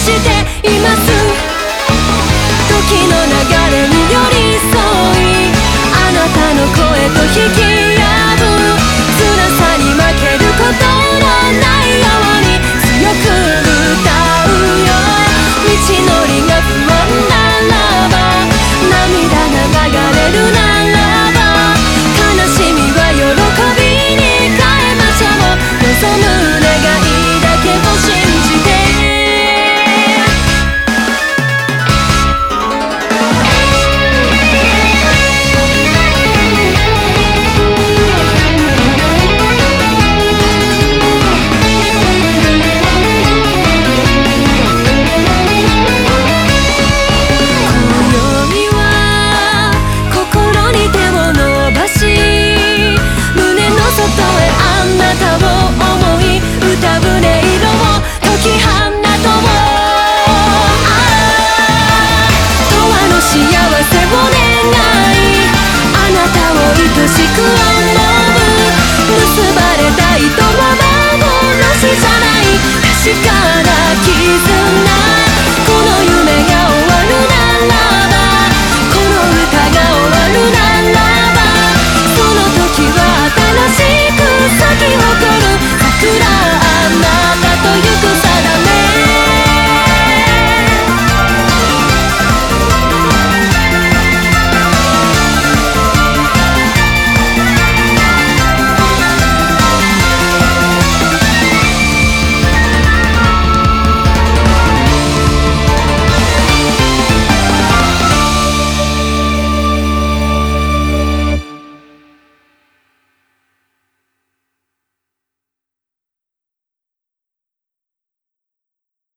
しています。時の流れに寄り添い、あなたの声と引き合う。辛さに負けることのないように強く歌うよ。道のりが不安ならば、涙が流れるならば、悲しみは喜びに変えましょう。望む願いだけを信じて。愛しく思う、結ばれた糸は幻じゃない、確かな絆。